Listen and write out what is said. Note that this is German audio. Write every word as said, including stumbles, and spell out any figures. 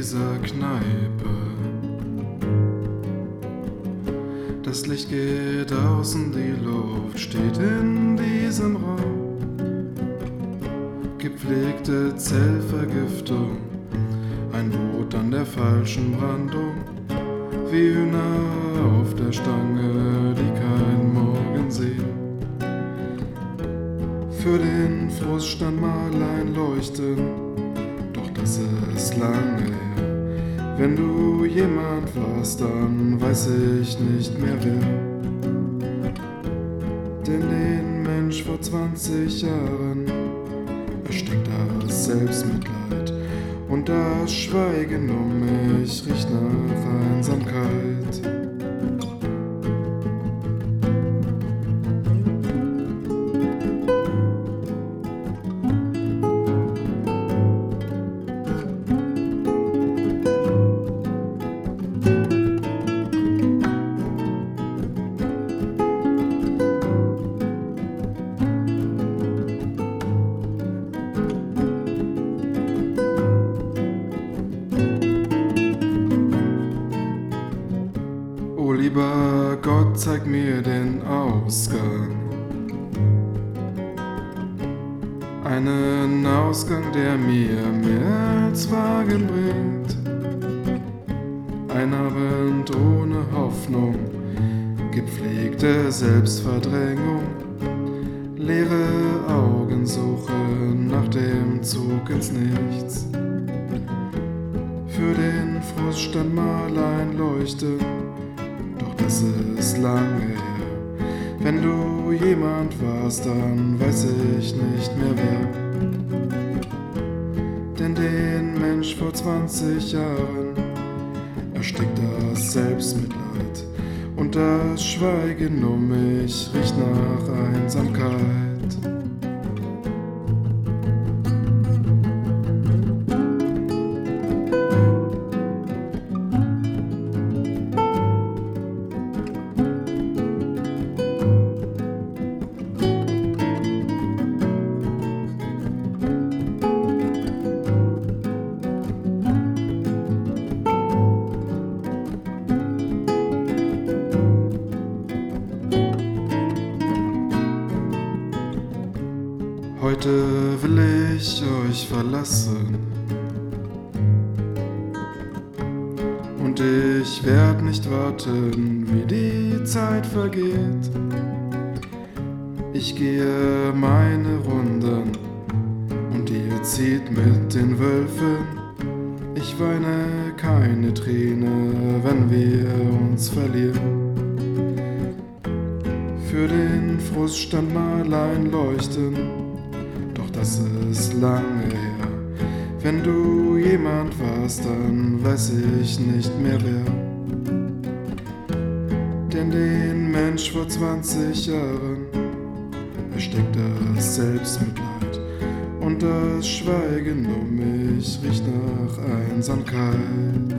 dieser Kneipe. Das Licht geht aus und die Luft steht in diesem Raum. Gepflegte Zellvergiftung, ein Boot an der falschen Brandung, wie Hühner auf der Stange, die kein Morgen sehen. Für den Frust stand mal ein Leuchten, doch das ist lange her. Wenn du jemand warst, dann weiß ich nicht mehr wer. Denn den Mensch vor zwanzig Jahren erstickt das Selbstmitleid und das Schweigen um mich riecht nach Einsamkeit. Oh lieber Gott, zeig mir den Ausgang. Einen Ausgang, der mir mehr als Wagen bringt. Ein Abend ohne Hoffnung, gepflegte Selbstverdrängung, leere Augensuche nach dem Zug ins Nichts. Für den Frust stand mal ein Leuchten, doch das ist lange her. Wenn du jemand warst, dann weiß ich nicht mehr wer. Denn den Mensch vor zwanzig Jahren erstickt das Selbstmitleid und das Schweigen um mich riecht nach Einsamkeit. Heute will ich euch verlassen und ich werd nicht warten, wie die Zeit vergeht. Ich gehe meine Runden und ihr zieht mit den Wölfen. Ich weine keine Träne, wenn wir uns verlieren. Für den Frust stand mal ein Leuchten, doch das ist lange her. Wenn du jemand warst, dann weiß ich nicht mehr wer. Denn den Mensch vor zwanzig Jahren erstickt das Selbstmitleid und das Schweigen um mich riecht nach Einsamkeit.